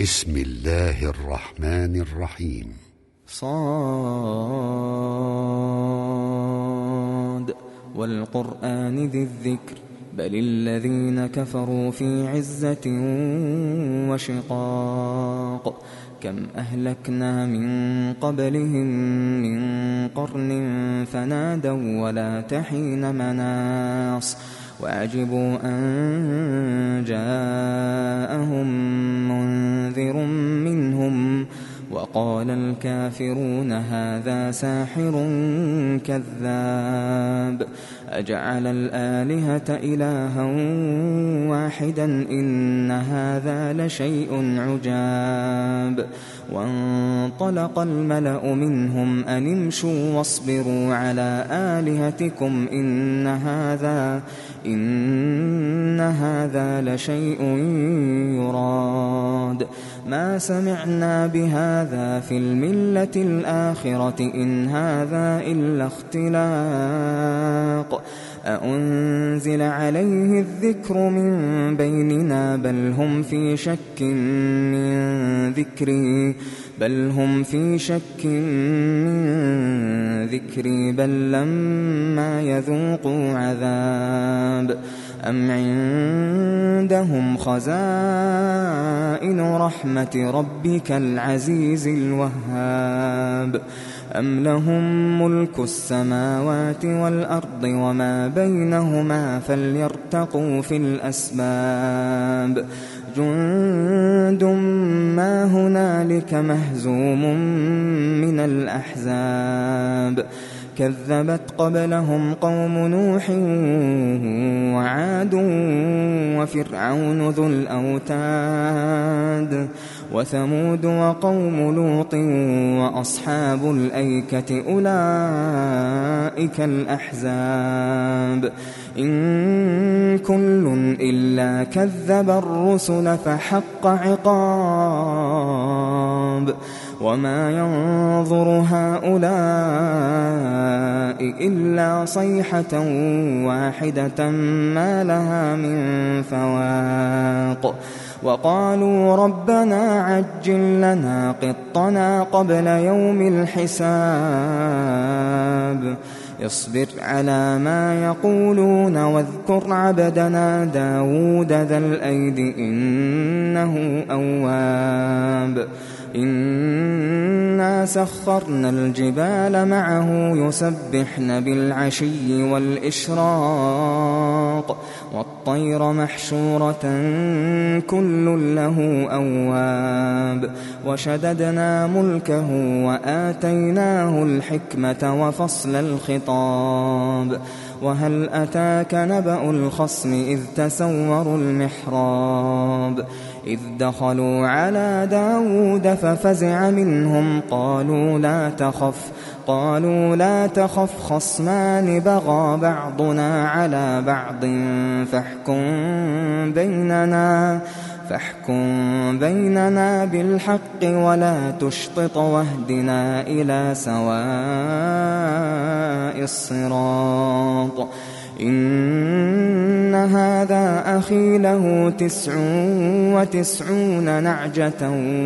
بسم الله الرحمن الرحيم. صاد والقرآن ذي الذكر بل الذين كفروا في عزة وشقاق كم أهلكنا من قبلهم من قرن فنادوا ولا تحين مناص وعجبوا أن جاءهم منذر منهم وقال الكافرون هذا ساحر كذاب أجعل الآلهة إلها واحدا إن هذا لشيء عجاب وانطلق الملأ منهم أن امشوا واصبروا على آلهتكم إن هذا لشيء يراد ما سمعنا بهذا في الملة الآخرة إن هذا إلا اختلاق أأنزل عليه الذكر من بيننا بل هم في شك من ذكري بل لما يذوقوا عذاب أم عندهم خزائن رحمة ربك العزيز الوهاب أم لهم ملك السماوات والأرض وما بينهما فليرتقوا في الأسباب جند ما هنالك مهزوم من الأحزاب كذبت قبلهم قوم نوح وعاد وفرعون ذو الأوتاد وثمود وقوم لوط وأصحاب الأيكة أولئك الأحزاب إن كل إلا كذب الرسل فحق عقاب وما ينظر هؤلاء إلا صيحة واحدة ما لها من فواق وقالوا ربنا عجل لنا قطنا قبل يوم الحساب اصبر على ما يقولون واذكر عبدنا داود ذا الأيد إنه أواب إنا سخرنا الجبال معه يسبحن بالعشي والإشراق والطير محشورة كل له أواب وشددنا ملكه وآتيناه الحكمة وفصل الخطاب وهل أتاك نبأ الخصم إذ تسوروا المحراب إذ دخلوا على داود ففزع منهم قالوا لا تخف خصمان بغى بعضنا على بعض فاحكم بيننا بالحق ولا تشطط واهدنا إلى سواء الصراط إن هذا أخي له 99 نعجة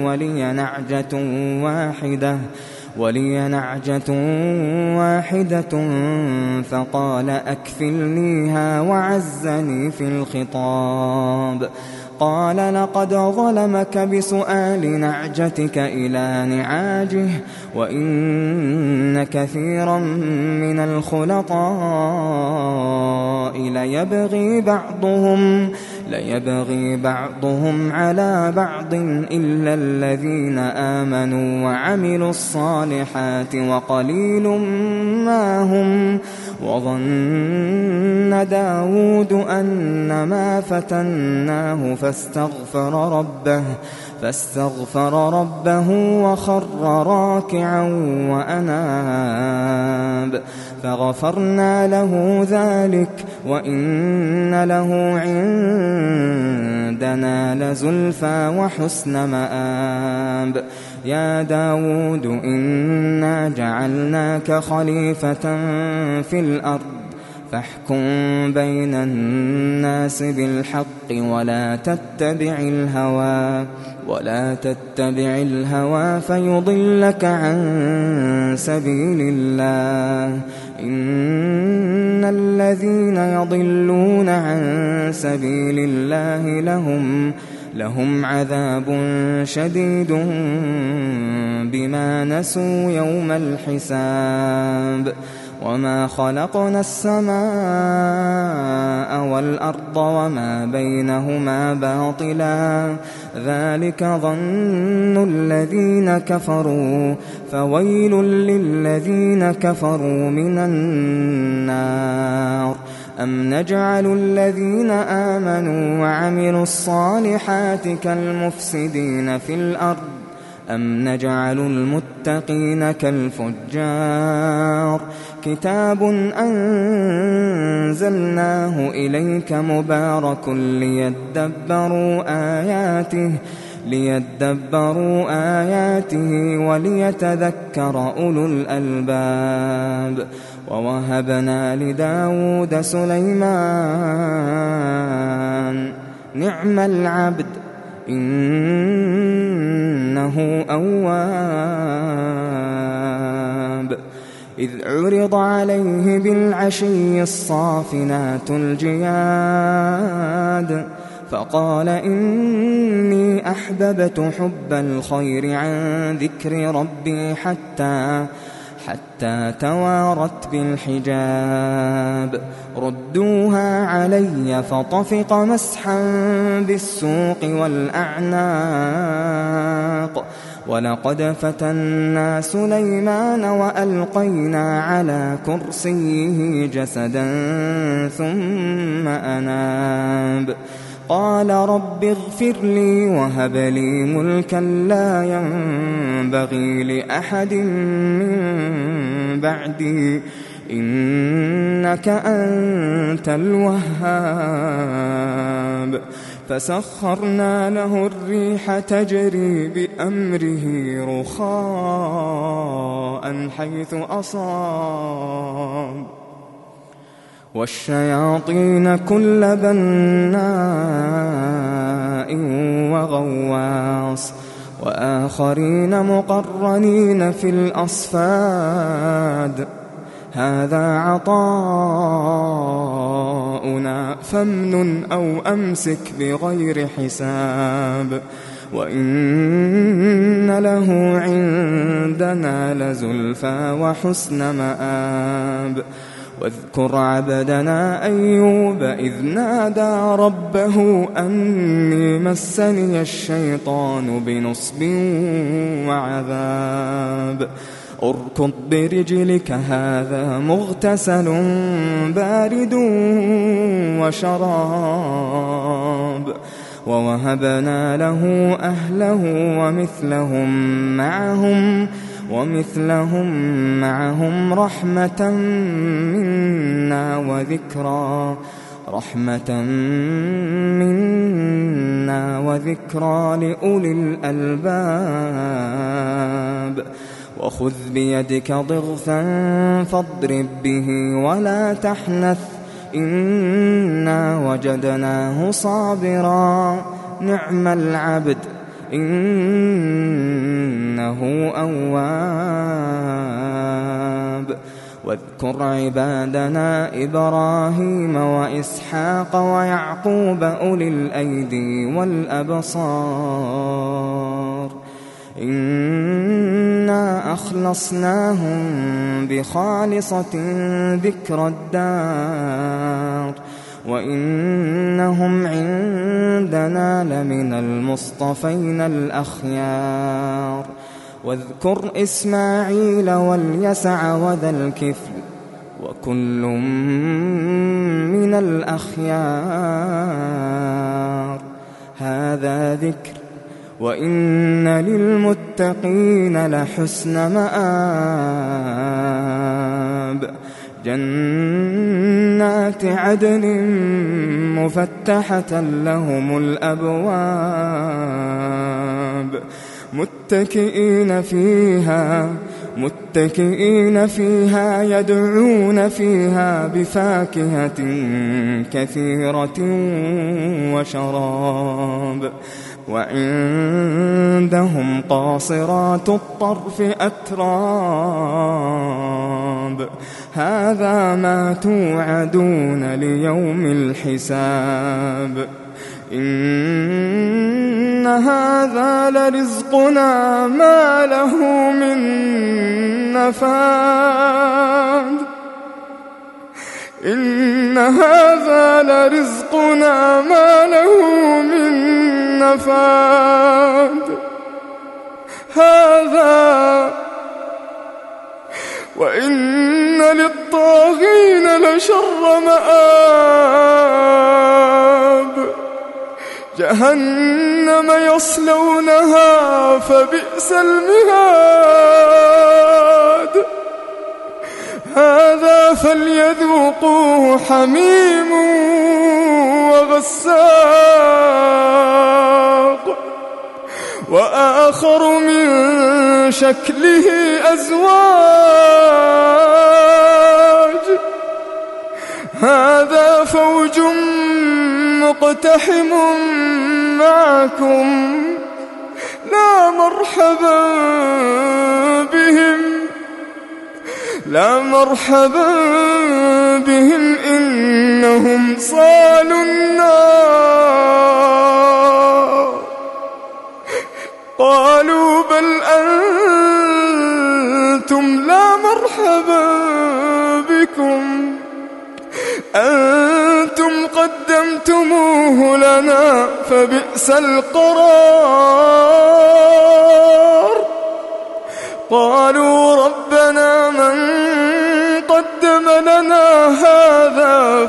ولي نعجة واحدة فقال أكفلنيها وعزني في الخطاب قال لقد ظلمك بسؤال نعجتك إلى نعاجه وإن كثيرا من الخلطاء ليبغي بعضهم على بعض إلا الذين آمنوا وعملوا الصالحات وقليل ما هم وظن داود أنما فتناه فاستغفر ربه وخر راكعا وأناب فغفرنا له ذلك وإن له عندنا لزلفى وحسن مآب يا داود إنا جعلناك خليفة في الأرض فاحكم بين الناس بالحق ولا تتبع الهوى فيضلك عن سبيل الله. إن الذين يضلون عن سبيل الله لهم عذاب شديد بما نسوا يوم الحساب. وما خلقنا السماء والأرض وما بينهما باطلا ذلك ظن الذين كفروا فويل للذين كفروا من النار. أم نجعل الذين آمنوا وعملوا الصالحات كالمفسدين في الأرض أم نجعل المتقين كالفجار. كتاب أنزلناه إليك مبارك ليدبروا آياته وليتذكر أولو الألباب. ووهبنا لداود سليمان نعم العبد إنه أواب. إذ عرض عليه بالعشي الصافنات الجياد فقال إني أحببت حب الخير عن ذكر ربي حتى توارت بالحجاب. ردوها علي فطفق مسحا بالسوق والأعناق. ولقد فتنا سليمان وألقينا على كرسيه جسدا ثم أناب. قال رب اغفر لي وهب لي ملكا لا ينبغي لأحد من بعدي إنك أنت الوهاب. فسخرنا له الريح تجري بأمره رخاء حيث أصاب والشياطين كل بناء وغواص وآخرين مقرنين في الأصفاد. هذا عطاؤنا فامنن أو أمسك بغير حساب. وإن له عندنا لزلفى وحسن مآب. واذكر عبدنا أيوب إذ نادى ربه أني مسني الشيطان بنصب وعذاب. اركض برجلك هذا مغتسل بارد وشراب. ووهبنا له أهله ومثلهم معهم رحمة منا وذكرى لأولي الألباب. وخذ بيدك ضغثا فاضرب به ولا تحنث إنا وجدناه صابرا نعم العبد إنه أواب. واذكر عبادنا إبراهيم وإسحاق ويعقوب أولي الأيدي والأبصار إنا أخلصناهم بخالصة ذكر الدار وإنهم عندنا لمن المصطفين الأخيار. واذكر إسماعيل واليسع وذا الكفل وكل من الأخيار. هذا ذكر وإن للمتقين لحسن مآب. جنات عدن مفتحة لهم الأبواب متكئين فيها متكئين فيها يدعون فيها بفاكهة كثيرة وشراب. وعندهم قاصرات الطرف أتراب. هذا ما توعدون ليوم الحساب. إن هذا لرزقنا ما له من نفاد. إن هذا لرزقنا ما له من نفاد. هذا وإن للطاغين لشر مآب. جهنم يصلونها فبئس المهاد. هذا فليذوقوه حميم وغساق وآخر من شكله أزواج. هذا فوج مقتحم معكم لا مرحبا بهم إنهم صالوا النار. قالوا بل أنتم لا مرحبا بكم أنتم قدمتموه لنا فبئس القرار. قالوا ربنا من قدم لنا هذا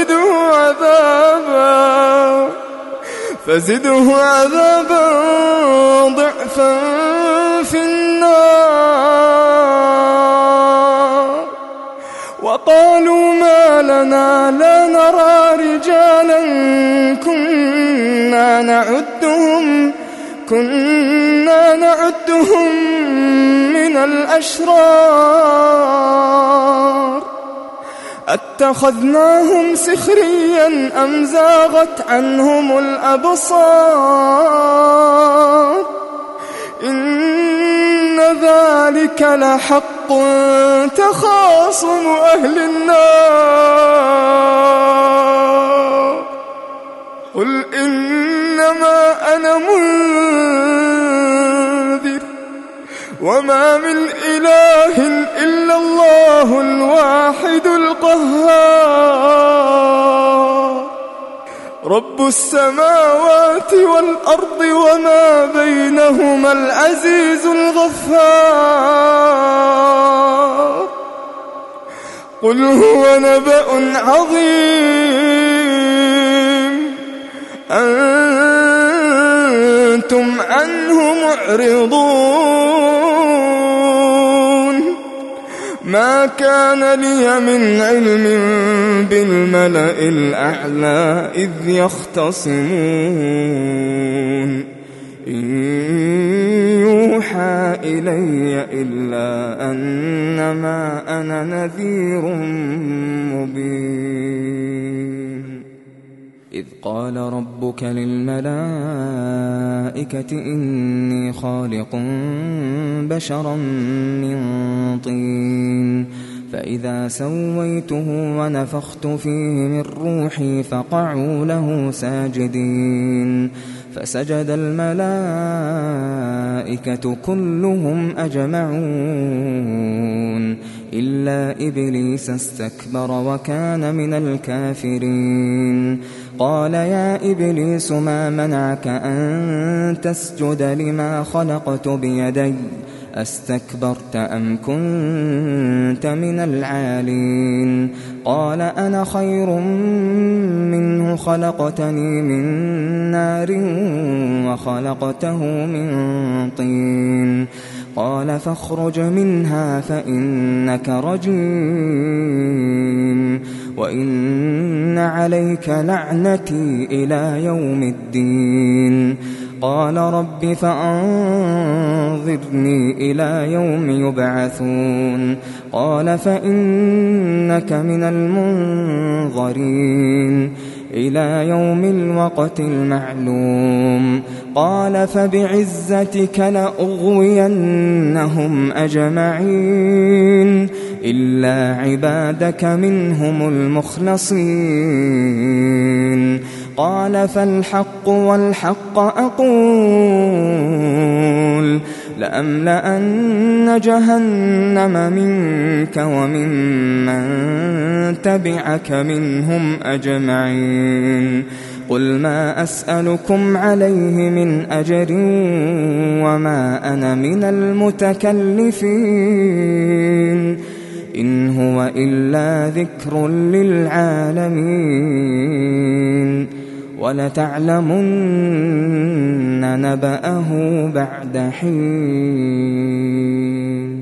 فزده عذابا ضعفا في النار. وقالوا ما لنا لا نرى رجالا كنا نعدهم من الأشرار. أتخذناهم سخريا أم زاغت عنهم الأبصار. إن ذلك لحق تخاصم أهل النار. قل إنما أنا منذر وما من إله إلا الله الواحد القهار. رب السماوات والأرض وما بينهما العزيز الغفار. قل هو نبأ عظيم أنتم عنه معرضون. ما كان لي من علم بالملأ الأعلى إذ يختصمون. إن يوحى إلي إلا أنما أنا نذير مبين. إذ قال ربك للملائكة إني خالق بشرا من طين فإذا سويته ونفخت فيه من روحي فقعوا له ساجدين. فسجد الملائكة كلهم أجمعون إلا إبليس استكبر وكان من الكافرين. قال يا إبليس ما منعك أن تسجد لما خلقت بيدي أستكبرت أم كنت من العالين؟ قال أنا خير منه خلقتني من نار وخلقته من طين. قال فاخرج منها فإنك رجيم وإن عليك لعنتي إلى يوم الدين. قال رب فأنظرني إلى يوم يبعثون قال فإنك من المنظرين إلى يوم الوقت المعلوم قال فبعزتك لأغوينهم أجمعين إلا عبادك منهم المخلصين قال فالحق والحق أقول لأملأن جهنم منك وممن تبعك منهم أجمعين قل ما أسألكم عليه من أجر وما أنا من المتكلفين إن هو إلا ذكر للعالمين ولتعلمن نبأه بعد حين